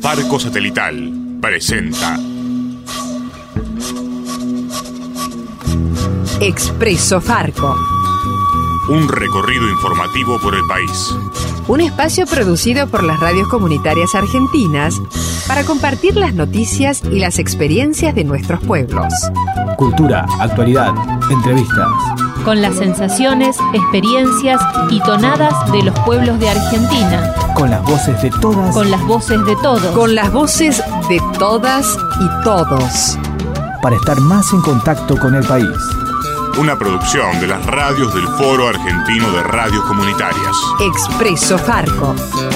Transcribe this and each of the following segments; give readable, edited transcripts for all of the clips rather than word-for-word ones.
Farco Satelital presenta Expreso Farco. Un recorrido informativo por el país. Un espacio producido por las radios comunitarias argentinas para compartir las noticias y las experiencias de nuestros pueblos. Cultura, actualidad, entrevistas. Con las sensaciones, experiencias y tonadas de los pueblos de Argentina. Con las voces de todas. Con las voces de todos. Con las voces de todas y todos. Para estar más en contacto con el país. Una producción de las radios del Foro Argentino de Radios Comunitarias. Expreso Farco.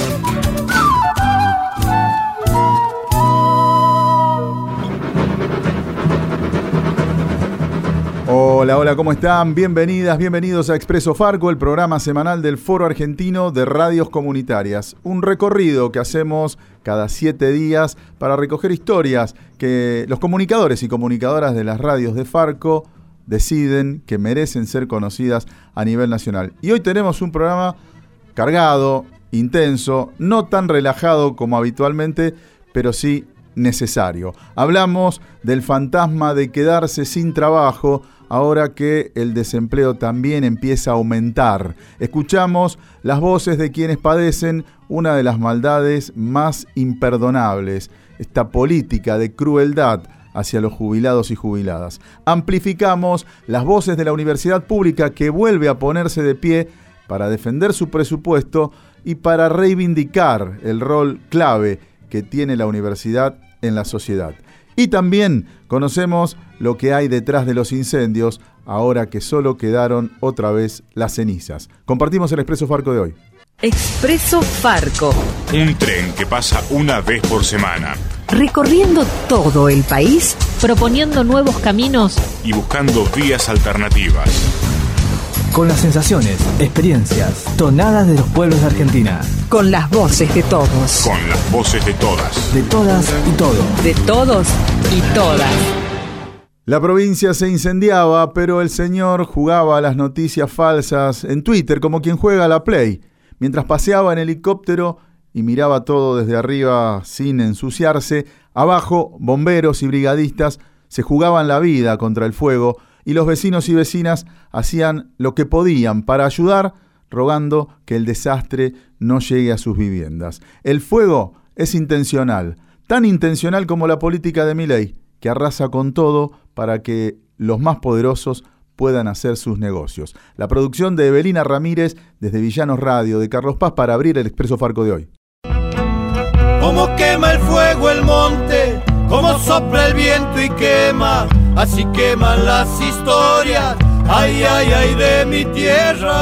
Hola, ¿cómo están? Bienvenidas, bienvenidos a Expreso Farco, el programa semanal del Foro Argentino de Radios Comunitarias. Un recorrido que hacemos cada 7 días para recoger historias que los comunicadores y comunicadoras de las radios de Farco deciden que merecen ser conocidas a nivel nacional. Y hoy tenemos un programa cargado, intenso, no tan relajado como habitualmente, pero sí necesario. Hablamos del fantasma de quedarse sin trabajo ahora que el desempleo también empieza a aumentar. Escuchamos las voces de quienes padecen una de las maldades más imperdonables, esta política de crueldad hacia los jubilados y jubiladas. Amplificamos las voces de la universidad pública que vuelve a ponerse de pie para defender su presupuesto y para reivindicar el rol clave que tiene la universidad en la sociedad. Y también conocemos lo que hay detrás de los incendios, ahora que solo quedaron otra vez las cenizas. Compartimos el Expreso Farco de hoy. Expreso Farco. Un tren que pasa una vez por semana. Recorriendo todo el país, proponiendo nuevos caminos y buscando vías alternativas. Con las sensaciones, experiencias, tonadas de los pueblos de Argentina. Con las voces de todos. Con las voces de todas. De todas y todos. De todos y todas. La provincia se incendiaba, pero el señor jugaba a las noticias falsas en Twitter como quien juega a la Play, mientras paseaba en helicóptero y miraba todo desde arriba sin ensuciarse. Abajo, bomberos y brigadistas se jugaban la vida contra el fuego y los vecinos y vecinas hacían lo que podían para ayudar, rogando que el desastre no llegue a sus viviendas. El fuego es intencional, tan intencional como la política de Milei, que arrasa con todo para que los más poderosos puedan hacer sus negocios. La producción de Evelina Ramírez desde Villanos Radio de Carlos Paz para abrir el Expreso Farco de hoy. Como quema el fuego el monte, como sopla el viento y quema, así queman las historias, ay, ay, ay de mi tierra.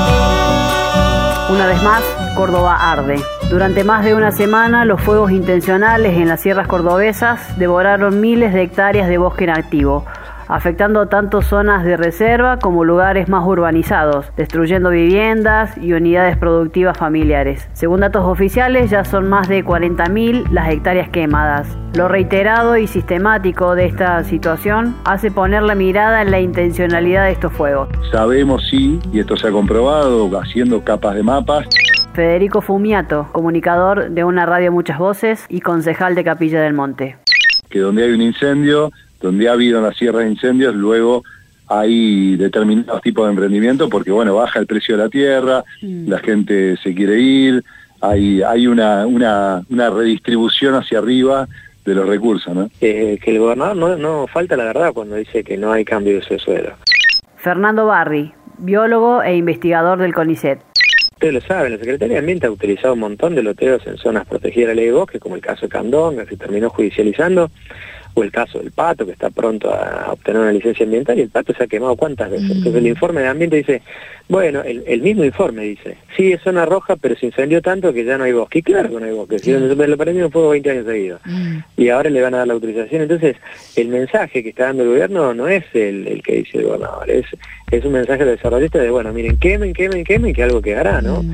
Una vez más, Córdoba arde. Durante más de una semana, los fuegos intencionales en las sierras cordobesas devoraron miles de hectáreas de bosque nativo, afectando tanto zonas de reserva como lugares más urbanizados, destruyendo viviendas y unidades productivas familiares. Según datos oficiales, ya son más de 40.000 las hectáreas quemadas. Lo reiterado y sistemático de esta situación hace poner la mirada en la intencionalidad de estos fuegos. Sabemos, sí, y esto se ha comprobado haciendo capas de mapas. Federico Fumiato, comunicador de una radio Muchas Voces y concejal de Capilla del Monte. Que donde hay un incendio, donde ha habido en la sierra de incendios, luego hay determinados tipos de emprendimiento porque, bueno, baja el precio de la tierra, la gente se quiere ir, hay una redistribución hacia arriba de los recursos, ¿no? Que el gobernador no falta la verdad cuando dice que no hay cambio de uso de suelo. Fernando Barri, biólogo e investigador del CONICET. Ustedes lo saben, la Secretaría de Ambiente ha utilizado un montón de loteos en zonas protegidas de la ley de bosque, como el caso de Candonga, que se terminó judicializando, o el caso del Pato, que está pronto a obtener una licencia ambiental, y el Pato se ha quemado ¿cuántas veces? Entonces el informe de ambiente dice, bueno, el mismo informe dice, sí, es zona roja, pero se incendió tanto que ya no hay bosque. Y claro que no hay bosque, si lo prendieron fuego 20 años seguidos. Y ahora le van a dar la autorización. Entonces, el mensaje que está dando el gobierno no es el que dice el gobernador, es un mensaje de desarrollista de, bueno, miren, quemen, que algo quedará, ¿no?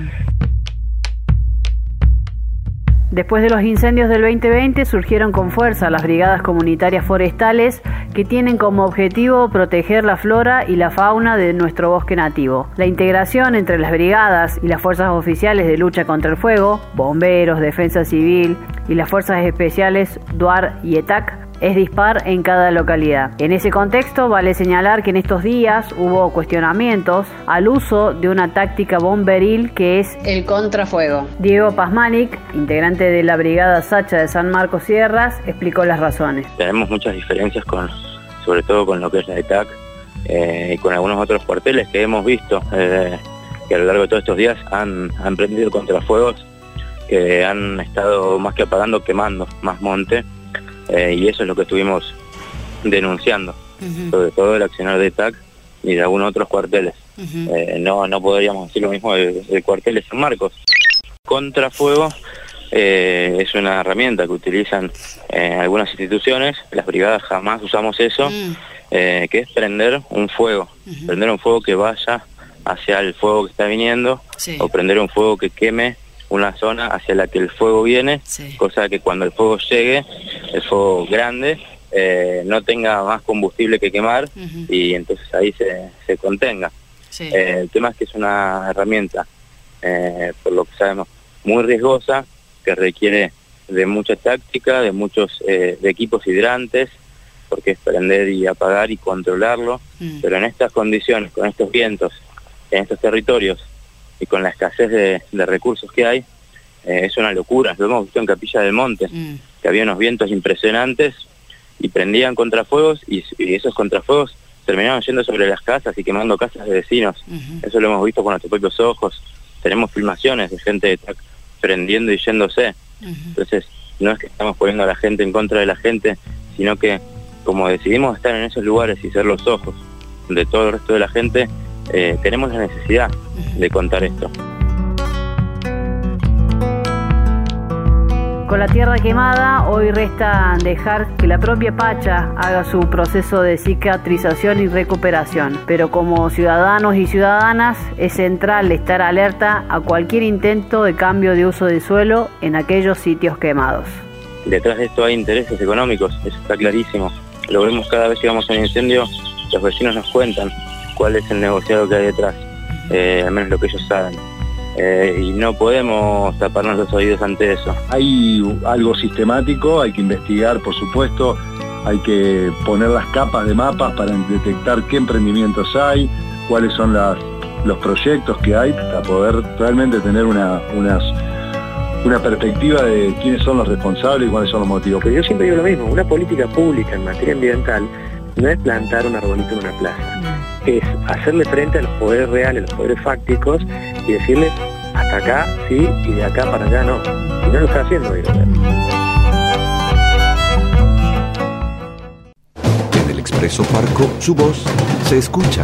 Después de los incendios del 2020 surgieron con fuerza las brigadas comunitarias forestales que tienen como objetivo proteger la flora y la fauna de nuestro bosque nativo. La integración entre las brigadas y las fuerzas oficiales de lucha contra el fuego, bomberos, defensa civil y las fuerzas especiales DUAR y ETAC es dispar en cada localidad. En ese contexto vale señalar que en estos días hubo cuestionamientos al uso de una táctica bomberil que es el contrafuego. Diego Pazmanic, integrante de la Brigada Sacha de San Marcos Sierras, explicó las razones. Tenemos muchas diferencias sobre todo con lo que es la ETAC y con algunos otros cuarteles que hemos visto que a lo largo de todos estos días han prendido contrafuegos que han estado más que apagando, quemando más monte. Y eso es lo que estuvimos denunciando, sobre todo el accionar de ETAC y de algunos otros cuarteles. No podríamos decir lo mismo del cuartel de San Marcos. Contrafuego es una herramienta que utilizan algunas instituciones, las brigadas jamás usamos eso, que es prender un fuego que vaya hacia el fuego que está viniendo, o prender un fuego que queme una zona hacia la que el fuego viene, cosa que cuando el fuego llegue, el fuego grande, no tenga más combustible que quemar y entonces ahí se contenga. El tema es que es una herramienta, por lo que sabemos, muy riesgosa, que requiere de mucha táctica, de muchos de equipos hidrantes, porque es prender y apagar y controlarlo, pero en estas condiciones, con estos vientos, en estos territorios, y con la escasez de recursos que hay, es una locura. Lo hemos visto en Capilla del Monte, que había unos vientos impresionantes y prendían contrafuegos y esos contrafuegos terminaban yendo sobre las casas y quemando casas de vecinos. Eso lo hemos visto con nuestros propios ojos. Tenemos filmaciones de gente prendiendo y yéndose. Entonces, no es que estamos poniendo a la gente en contra de la gente, sino que como decidimos estar en esos lugares y ser los ojos de todo el resto de la gente, tenemos la necesidad de contar esto. Con la tierra quemada, hoy resta dejar que la propia Pacha haga su proceso de cicatrización y recuperación. Pero como ciudadanos y ciudadanas, es central estar alerta a cualquier intento de cambio de uso de suelo en aquellos sitios quemados. Detrás de esto hay intereses económicos, eso está clarísimo. Lo vemos cada vez que vamos a un incendio, los vecinos nos cuentan cuál es el negociado que hay detrás, al menos lo que ellos saben. Y no podemos taparnos los oídos ante eso. Hay algo sistemático, hay que investigar, por supuesto, hay que poner las capas de mapas para detectar qué emprendimientos hay, cuáles son los proyectos que hay, para poder realmente tener una perspectiva de quiénes son los responsables y cuáles son los motivos. Pero yo siempre digo lo mismo, una política pública en materia ambiental no es plantar un arbolito en una plaza, es hacerle frente a los poderes reales, a los poderes fácticos y decirles hasta acá sí y de acá para allá no. Y no lo está haciendo el gobierno. En el Expreso Farco, su voz se escucha.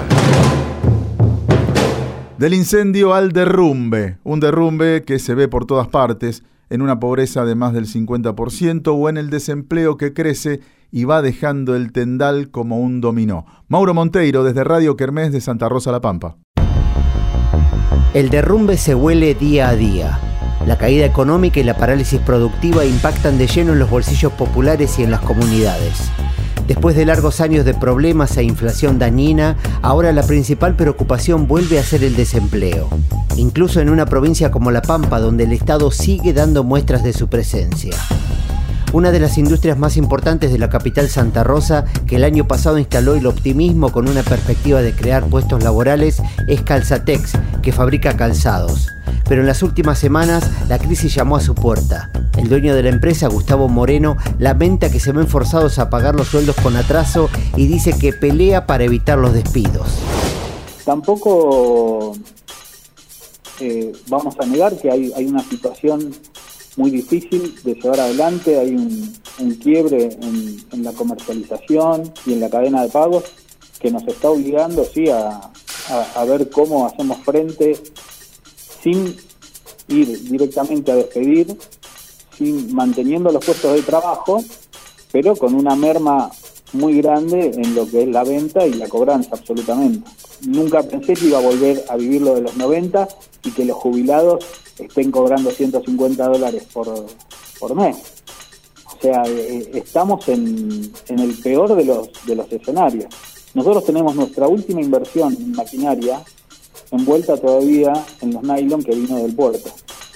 Del incendio al derrumbe, un derrumbe que se ve por todas partes, en una pobreza de más del 50% o en el desempleo que crece y va dejando el tendal como un dominó. Mauro Monteiro, desde Radio Kermés de Santa Rosa, La Pampa. El derrumbe se huele día a día. La caída económica y la parálisis productiva impactan de lleno en los bolsillos populares y en las comunidades. Después de largos años de problemas e inflación dañina, ahora la principal preocupación vuelve a ser el desempleo. Incluso en una provincia como La Pampa, donde el Estado sigue dando muestras de su presencia. Una de las industrias más importantes de la capital Santa Rosa, que el año pasado instaló el optimismo con una perspectiva de crear puestos laborales, es Calzatex, que fabrica calzados. Pero en las últimas semanas, la crisis llamó a su puerta. El dueño de la empresa, Gustavo Moreno, lamenta que se ven forzados a pagar los sueldos con atraso y dice que pelea para evitar los despidos. Tampoco vamos a negar que hay una situación muy difícil de llevar adelante, hay un quiebre en la comercialización y en la cadena de pagos que nos está obligando sí a ver cómo hacemos frente sin ir directamente a despedir, sin manteniendo los puestos de trabajo, pero con una merma muy grande en lo que es la venta y la cobranza, absolutamente. Nunca pensé que iba a volver a vivir lo de los 90 y que los jubilados estén cobrando $150 por mes. O sea, estamos en el peor de los escenarios. Nosotros tenemos nuestra última inversión en maquinaria envuelta todavía en los nylon que vino del puerto.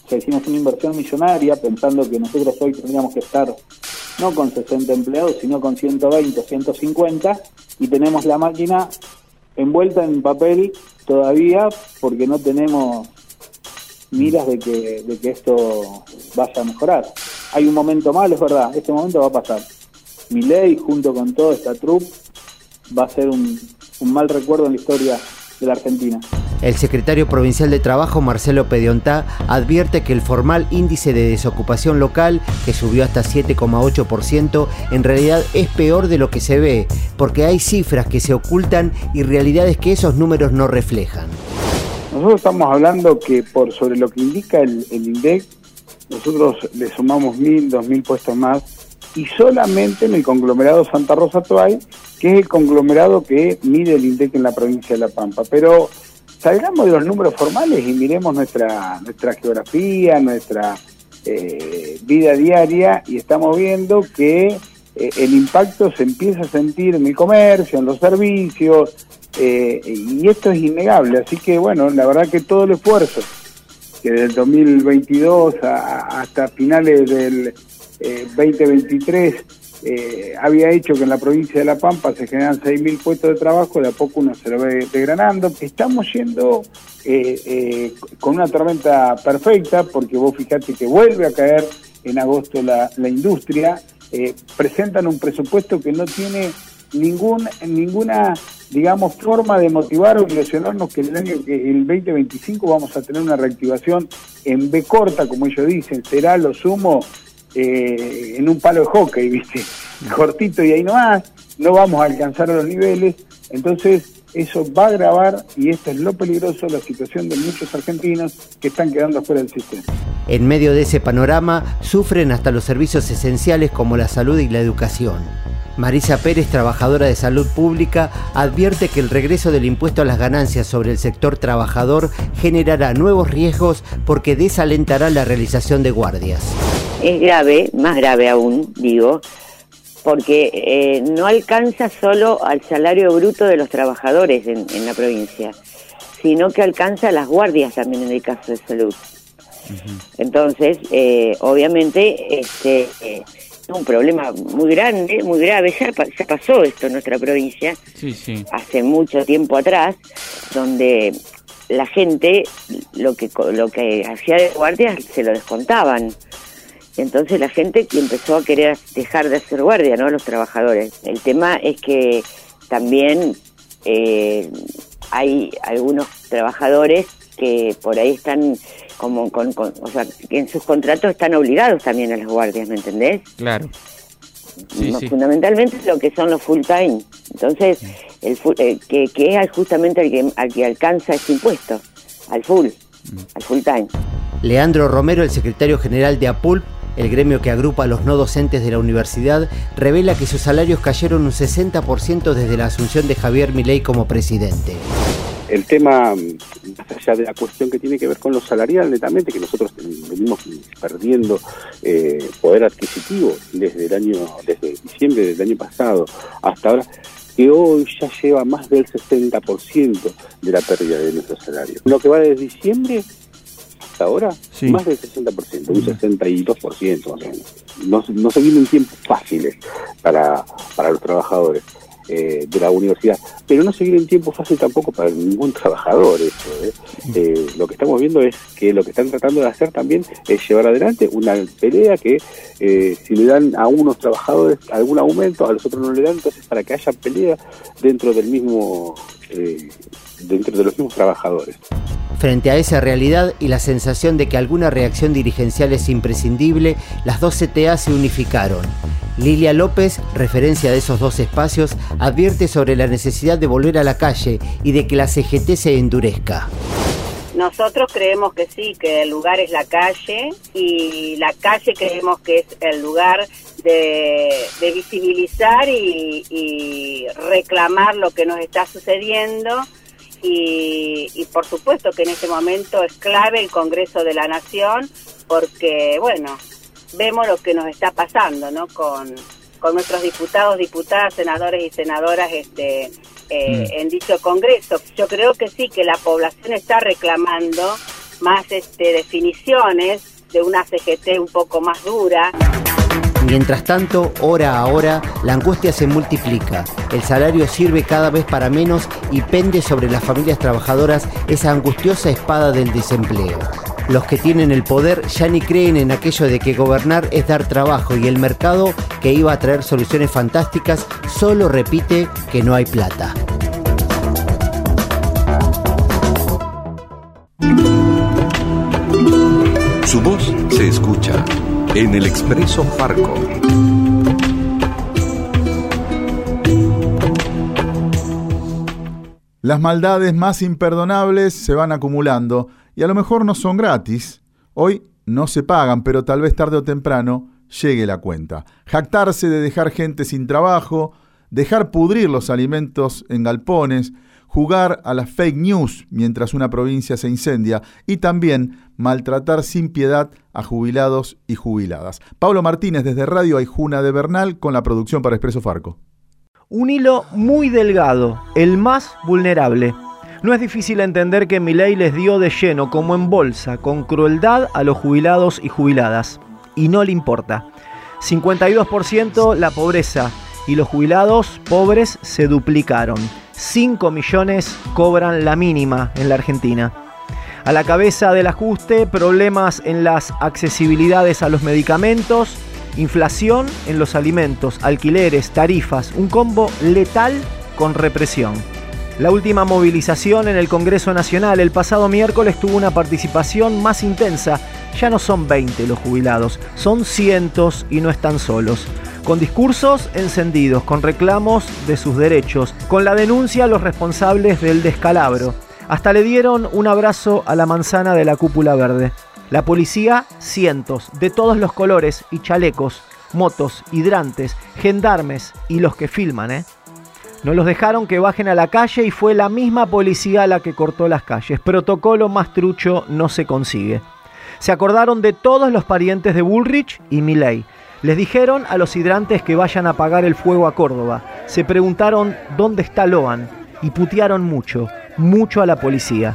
sea, hicimos una inversión millonaria pensando que nosotros hoy tendríamos que estar no con 60 empleados, sino con 120, 150, y tenemos la máquina envuelta en papel todavía porque no tenemos miras de que esto vaya a mejorar. Hay un momento malo, es verdad, este momento va a pasar. Milei, junto con toda esta troupe, va a ser un mal recuerdo en la historia de la Argentina. El secretario provincial de Trabajo, Marcelo Pediontá, advierte que el formal índice de desocupación local, que subió hasta 7,8%, en realidad es peor de lo que se ve, porque hay cifras que se ocultan y realidades que esos números no reflejan. Nosotros estamos hablando que por sobre lo que indica el INDEC, nosotros le sumamos 1.000, 2.000 puestos más, y solamente en el conglomerado Santa Rosa Toay, que es el conglomerado que mide el INDEC en la provincia de La Pampa. Pero salgamos de los números formales y miremos nuestra geografía, nuestra vida diaria, y estamos viendo que el impacto se empieza a sentir en el comercio, en los servicios, y esto es innegable. Así que bueno, la verdad que todo el esfuerzo que desde el 2022 hasta finales del 2023 había hecho que en la provincia de La Pampa se generan 6.000 puestos de trabajo, de a poco uno se lo ve desgranando. Estamos yendo con una tormenta perfecta, porque vos fijate que vuelve a caer en agosto la industria. Presentan un presupuesto que no tiene ninguna, digamos, forma de motivar o ilusionarnos que el 2025 vamos a tener una reactivación en B corta, como ellos dicen, será lo sumo en un palo de hockey, ¿viste? Cortito y ahí nomás, no vamos a alcanzar a los niveles. Entonces eso va a agravar, y esto es lo peligroso, la situación de muchos argentinos que están quedando fuera del sistema. En medio de ese panorama sufren hasta los servicios esenciales como la salud y la educación. Marisa Pérez, trabajadora de salud pública, advierte que el regreso del impuesto a las ganancias sobre el sector trabajador generará nuevos riesgos porque desalentará la realización de guardias. Es grave, más grave aún, digo, porque no alcanza solo al salario bruto de los trabajadores en la provincia, sino que alcanza las guardias también en el caso de salud. Entonces, obviamente, es un problema muy grande, muy grave. Ya pasó esto en nuestra provincia, sí. Hace mucho tiempo atrás, donde la gente lo que hacía de guardias se lo descontaban. Entonces la gente empezó a querer dejar de hacer guardia, ¿no? Los trabajadores. El tema es que también hay algunos trabajadores que por ahí están como o sea, que en sus contratos están obligados también a las guardias, ¿me entendés? Claro. Sí. Fundamentalmente lo que son los full time. Entonces, que es justamente al que alcanza ese impuesto, al full time. Leandro Romero, el secretario general de APULP, el gremio que agrupa a los no docentes de la universidad, revela que sus salarios cayeron un 60% desde la asunción de Javier Milei como presidente. El tema, más allá de la cuestión que tiene que ver con lo salarial, netamente, que nosotros venimos perdiendo poder adquisitivo desde diciembre del año pasado hasta ahora, que hoy ya lleva más del 60% de la pérdida de nuestro salario. Lo que va desde diciembre hasta ahora, sí, más del 60%, un 62% más o menos. No se vienen tiempos fáciles para los trabajadores de la universidad, pero no se viene en tiempo fácil tampoco para ningún trabajador esto. Lo que estamos viendo es que lo que están tratando de hacer también es llevar adelante una pelea que si le dan a unos trabajadores algún aumento, a los otros no le dan, entonces para que haya pelea dentro del mismo dentro de los mismos trabajadores. Frente a esa realidad y la sensación de que alguna reacción dirigencial es imprescindible, las dos CTA se unificaron. Lilia López, referencia de esos dos espacios, advierte sobre la necesidad de volver a la calle y de que la CGT se endurezca. Nosotros creemos que sí, que el lugar es la calle, y la calle creemos que es el lugar de visibilizar y reclamar lo que nos está sucediendo. Y por supuesto que en este momento es clave el Congreso de la Nación, porque bueno, vemos lo que nos está pasando, ¿no? Con nuestros diputados, diputadas, senadores y senadoras en dicho Congreso. Yo creo que sí, que la población está reclamando más definiciones de una CGT un poco más dura. Mientras tanto, hora a hora, la angustia se multiplica. El salario sirve cada vez para menos y pende sobre las familias trabajadoras esa angustiosa espada del desempleo. Los que tienen el poder ya ni creen en aquello de que gobernar es dar trabajo y el mercado, que iba a traer soluciones fantásticas, solo repite que no hay plata. Su voz se escucha en el Expreso Farco. Las maldades más imperdonables se van acumulando y a lo mejor no son gratis. Hoy no se pagan, pero tal vez tarde o temprano llegue la cuenta. Jactarse de dejar gente sin trabajo, dejar pudrir los alimentos en galpones, jugar a las fake news mientras una provincia se incendia y también maltratar sin piedad a jubilados y jubiladas. Pablo Martínez desde Radio Aijuna de Bernal con la producción para Expreso Farco. Un hilo muy delgado, el más vulnerable. No es difícil entender que Milei les dio de lleno, como en bolsa, con crueldad a los jubilados y jubiladas. Y no le importa. 52% la pobreza y los jubilados pobres se duplicaron. 5 millones cobran la mínima en la Argentina. A la cabeza del ajuste, problemas en las accesibilidades a los medicamentos, inflación en los alimentos, alquileres, tarifas, un combo letal con represión. La última movilización en el Congreso Nacional el pasado miércoles tuvo una participación más intensa. Ya no son 20 los jubilados, son cientos y no están solos. Con discursos encendidos, con reclamos de sus derechos, con la denuncia a los responsables del descalabro. Hasta le dieron un abrazo a la manzana de la cúpula verde. La policía, cientos, de todos los colores y chalecos, motos, hidrantes, gendarmes y los que filman, No los dejaron que bajen a la calle y fue la misma policía la que cortó las calles. Protocolo más trucho no se consigue. Se acordaron de todos los parientes de Bullrich y Milei. Les dijeron a los hidrantes que vayan a apagar el fuego a Córdoba. Se preguntaron dónde está Loan y putearon mucho, mucho a la policía.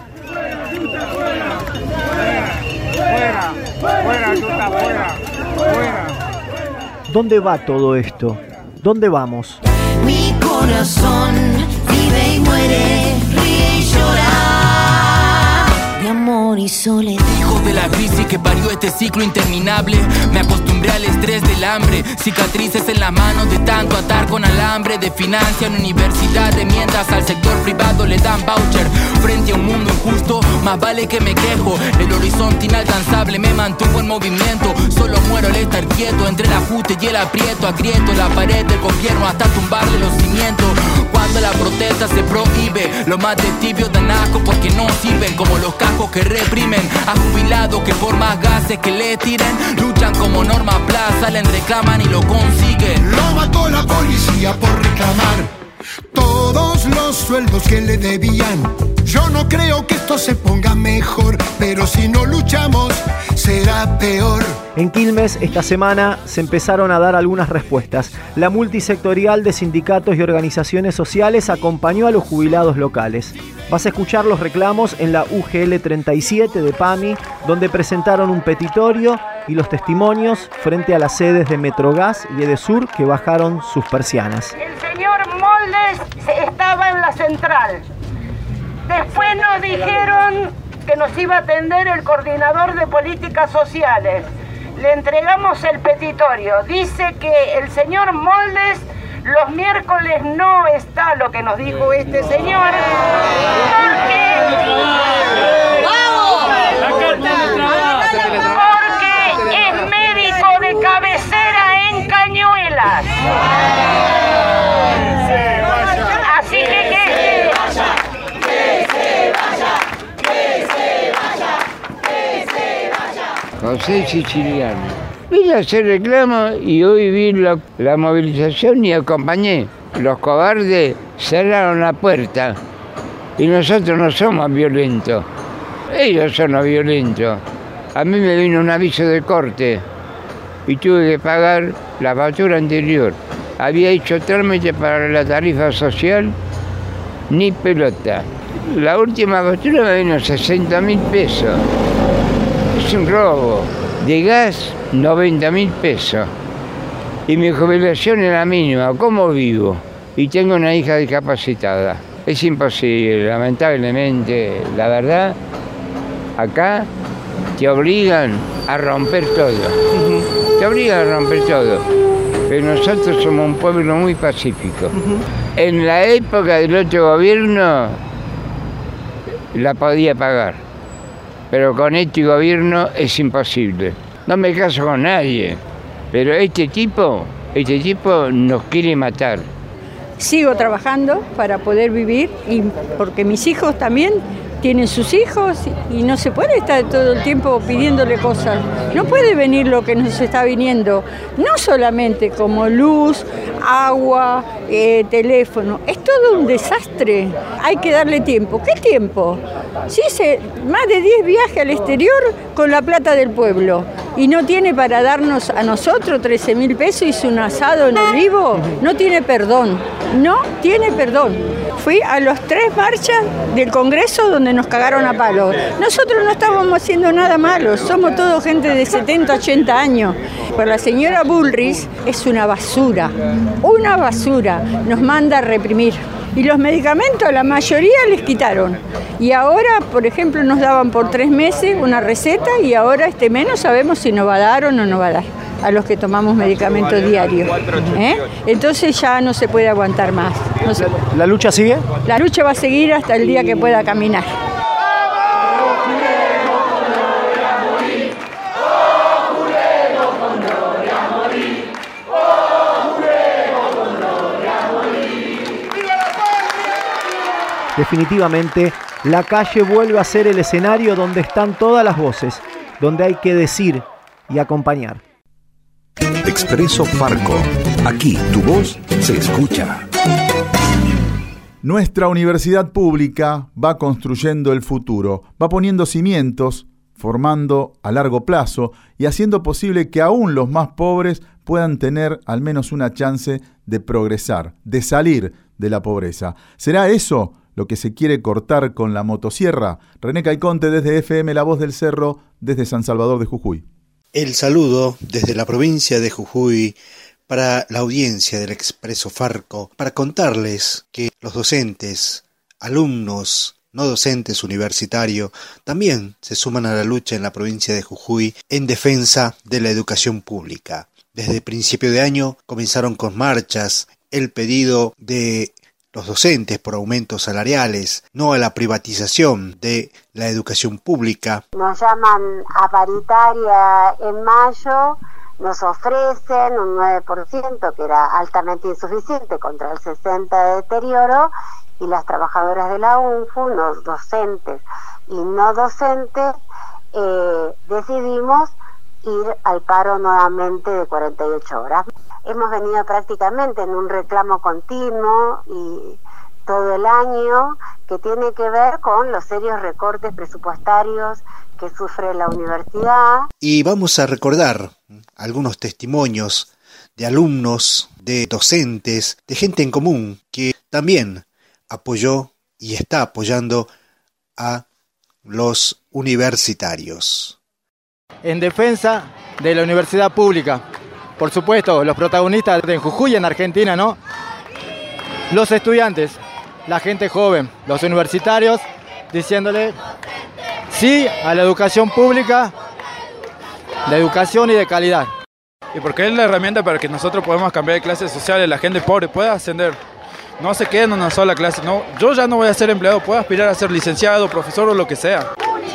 ¿Dónde va todo esto? ¿Dónde vamos? Mi corazón vive y muere, ríe y llora, de amor y soledad. Hijo de la crisis que parió este ciclo interminable, me acostumbré al estrés del hambre, cicatrices en las manos de tanto atar con alambre, de financian universidades mientras al sector privado le dan voucher. Frente a un mundo injusto, más vale que me quejo. El horizonte inalcanzable me mantuvo en movimiento. Solo muero al estar quieto entre el ajuste y el aprieto. Agrieto la pared del gobierno hasta tumbarle los cimientos. Cuando la protesta se prohíbe, los más de tibios dan asco porque no sirven, como los cascos que reprimen a jubilados que por más gases que le tiren luchan como Norma Plaza, salen, reclaman y lo consiguen. Lo mató la policía por reclamar todos los sueldos que le debían. Yo no creo que esto se ponga mejor, pero si no luchamos será peor. En Quilmes esta semana se empezaron a dar algunas respuestas. La multisectorial de sindicatos y organizaciones sociales acompañó a los jubilados locales. Vas a escuchar los reclamos en la UGL 37 de PAMI, donde presentaron un petitorio y los testimonios frente a las sedes de Metrogas y Edesur que bajaron sus persianas. El señor Moldes estaba en la central. Después nos dijeron que nos iba a atender el coordinador de políticas sociales. Le entregamos el petitorio. Dice que el señor Moldes los miércoles no está, lo que nos dijo este señor, porque es médico de cabecera en Cañuelas. Así que José Siciliano. Vine a hacer reclamo y hoy vi la movilización y acompañé. Los cobardes cerraron la puerta y nosotros no somos violentos. Ellos son los violentos. A mí me vino un aviso de corte y tuve que pagar la factura anterior. Había hecho trámite para la tarifa social, ni pelota. La última factura me vino 60.000 pesos. Es un robo. De gas, 90.000 pesos. Y mi jubilación es la mínima. ¿Cómo vivo? Y tengo una hija discapacitada. Es imposible, lamentablemente. La verdad, acá te obligan a romper todo. Te obligan a romper todo. Pero nosotros somos un pueblo muy pacífico. En la época del otro gobierno la podía pagar. Pero con este gobierno es imposible. No me caso con nadie. Pero este tipo nos quiere matar. Sigo trabajando para poder vivir y porque mis hijos también tienen sus hijos y no se puede estar todo el tiempo pidiéndole cosas. No puede venir lo que nos está viniendo, no solamente como luz, agua, teléfono, es todo un desastre. Hay que darle tiempo. ¿Qué tiempo? Sí, más de 10 viajes al exterior con la plata del pueblo y no tiene para darnos a nosotros 13.000 pesos y hizo un asado en el vivo. No tiene perdón, no tiene perdón. Fui a las 3 marchas del Congreso donde nos cagaron a palos. Nosotros no estábamos haciendo nada malo, somos todos gente de 70, 80 años. Pero la señora Bullrich es una basura, nos manda a reprimir. Y los medicamentos, la mayoría les quitaron. Y ahora, por ejemplo, nos daban por 3 meses una receta y ahora este mes no sabemos si nos va a dar o no nos va a dar a los que tomamos medicamentos diarios. Entonces ya no se puede aguantar más. ¿La lucha sigue? La lucha va a seguir hasta el día que pueda caminar. Definitivamente, la calle vuelve a ser el escenario donde están todas las voces, donde hay que decir y acompañar. Expreso Farco. Aquí tu voz se escucha. Nuestra universidad pública va construyendo el futuro, va poniendo cimientos, formando a largo plazo y haciendo posible que aún los más pobres puedan tener al menos una chance de progresar, de salir de la pobreza. ¿Será eso lo que se quiere cortar con la motosierra? René Caiconte desde FM La Voz del Cerro, desde San Salvador de Jujuy. El saludo desde la provincia de Jujuy para la audiencia del Expreso Farco, para contarles que los docentes, alumnos, no docentes universitarios, también se suman a la lucha en la provincia de Jujuy en defensa de la educación pública. Desde principio de año comenzaron con marchas, el pedido de los docentes por aumentos salariales, no a la privatización de la educación pública. Nos llaman a paritaria en mayo, nos ofrecen un 9%, que era altamente insuficiente contra el 60% de deterioro, y las trabajadoras de la UNFU, los docentes y no docentes, decidimos ir al paro nuevamente de 48 horas. Hemos venido prácticamente en un reclamo continuo y todo el año que tiene que ver con los serios recortes presupuestarios que sufre la universidad. Y vamos a recordar algunos testimonios de alumnos, de docentes, de gente en común que también apoyó y está apoyando a los universitarios. En defensa de la universidad pública. Por supuesto, los protagonistas en Jujuy, en Argentina, ¿no? Los estudiantes, la gente joven, los universitarios, diciéndole sí a la educación pública, de educación y de calidad. Y porque es la herramienta para que nosotros podamos cambiar de clase social y la gente pobre pueda ascender. No se quede en una sola clase. No, yo ya no voy a ser empleado, puedo aspirar a ser licenciado, profesor o lo que sea.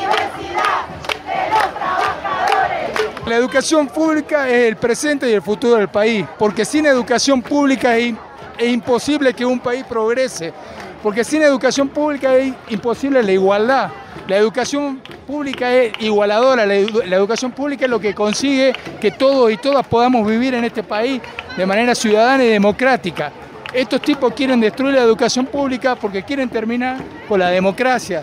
La educación pública es el presente y el futuro del país, porque sin educación pública es imposible que un país progrese, porque sin educación pública es imposible la igualdad. La educación pública es igualadora, la educación pública es lo que consigue que todos y todas podamos vivir en este país de manera ciudadana y democrática. Estos tipos quieren destruir la educación pública porque quieren terminar con la democracia.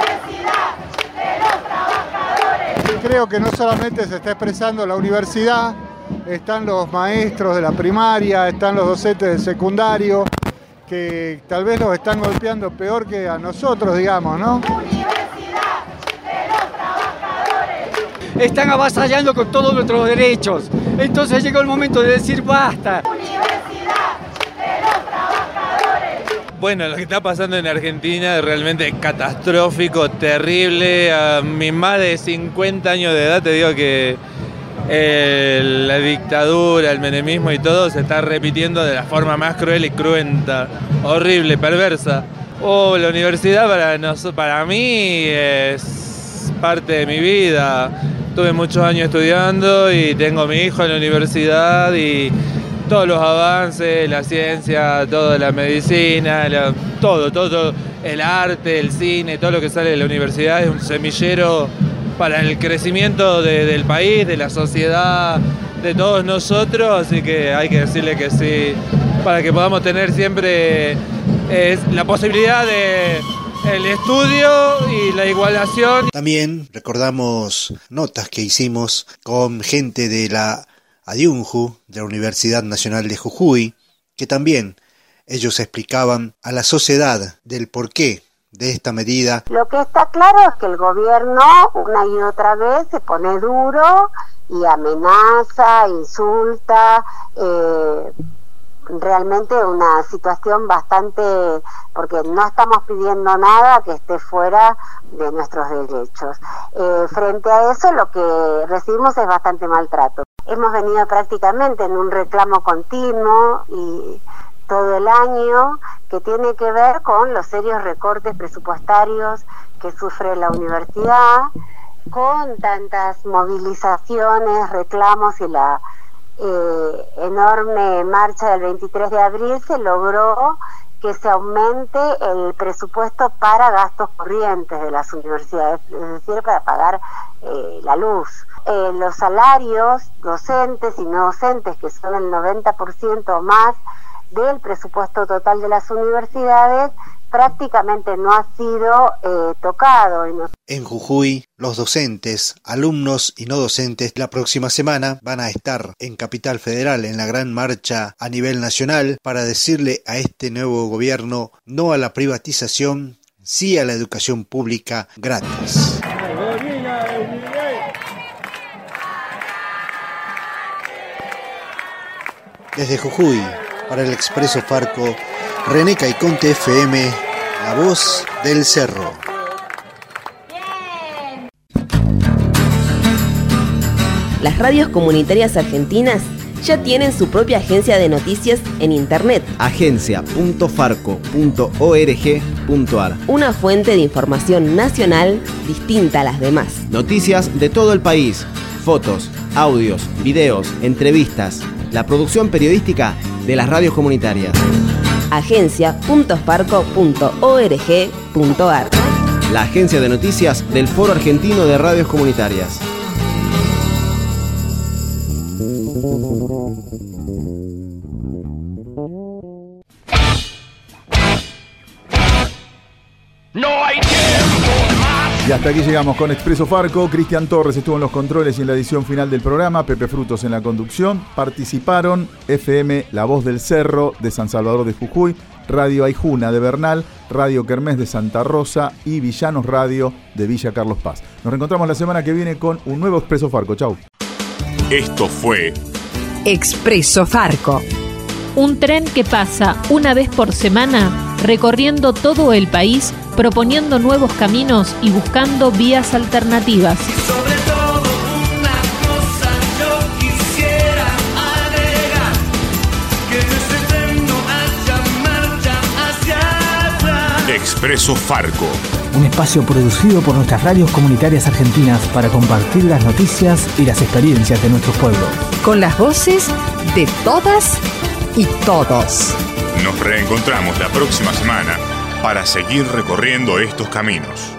Creo que no solamente se está expresando la universidad, están los maestros de la primaria, están los docentes del secundario, que tal vez los están golpeando peor que a nosotros, digamos, ¿no? Están avasallando con todos nuestros derechos. Entonces llegó el momento de decir basta. Bueno, lo que está pasando en Argentina es realmente catastrófico, terrible. A mis más de 50 años de edad te digo que la dictadura, el menemismo y todo se está repitiendo de la forma más cruel y cruenta, horrible, perversa. La universidad para mí es parte de mi vida. Tuve muchos años estudiando y tengo a mi hijo en la universidad y todos los avances, la ciencia, toda la medicina, todo, el arte, el cine, todo lo que sale de la universidad es un semillero para el crecimiento del país, de la sociedad, de todos nosotros, así que hay que decirle que sí, para que podamos tener siempre la posibilidad de el estudio y la igualación. También recordamos notas que hicimos con gente de la ADIUNJU, de la Universidad Nacional de Jujuy, que también ellos explicaban a la sociedad del porqué de esta medida. Lo que está claro es que el gobierno una y otra vez se pone duro y amenaza, insulta, realmente una situación bastante, porque no estamos pidiendo nada que esté fuera de nuestros derechos. Frente a eso lo que recibimos es bastante maltrato. Hemos venido prácticamente en un reclamo continuo y todo el año que tiene que ver con los serios recortes presupuestarios que sufre la universidad, con tantas movilizaciones, reclamos y la enorme marcha del 23 de abril se logró que se aumente el presupuesto para gastos corrientes de las universidades, es decir, para pagar la luz. Los salarios docentes y no docentes, que son el 90% más del presupuesto total de las universidades, prácticamente no ha sido tocado. En Jujuy, los docentes, alumnos y no docentes la próxima semana van a estar en Capital Federal en la gran marcha a nivel nacional para decirle a este nuevo gobierno no a la privatización, sí a la educación pública gratis. Desde Jujuy, para el Expreso Farco, René Caiconte FM, la voz del cerro. Las radios comunitarias argentinas ya tienen su propia agencia de noticias en internet. agencia.farco.org.ar. Una fuente de información nacional distinta a las demás. Noticias de todo el país, fotos, audios, videos, entrevistas, la producción periodística de las radios comunitarias. agencia.farco.org.ar. La agencia de noticias del Foro Argentino de Radios Comunitarias. No hay tiempo más. Y hasta aquí llegamos con Expreso Farco. Cristian Torres estuvo en los controles y en la edición final del programa. Pepe Frutos en la conducción. Participaron FM La Voz del Cerro de San Salvador de Jujuy, Radio Aijuna de Bernal, Radio Kermés de Santa Rosa y Villanos Radio de Villa Carlos Paz. Nos reencontramos la semana que viene con un nuevo Expreso Farco. Chau. Esto fue Expreso Farco. Un tren que pasa una vez por semana recorriendo todo el país, proponiendo nuevos caminos y buscando vías alternativas. Sobre todo una cosa yo quisiera agregar, que desde el tren no haya marcha hacia atrás. Expreso Farco. Un espacio producido por nuestras radios comunitarias argentinas para compartir las noticias y las experiencias de nuestros pueblos. Con las voces de todas y todos. Nos reencontramos la próxima semana para seguir recorriendo estos caminos.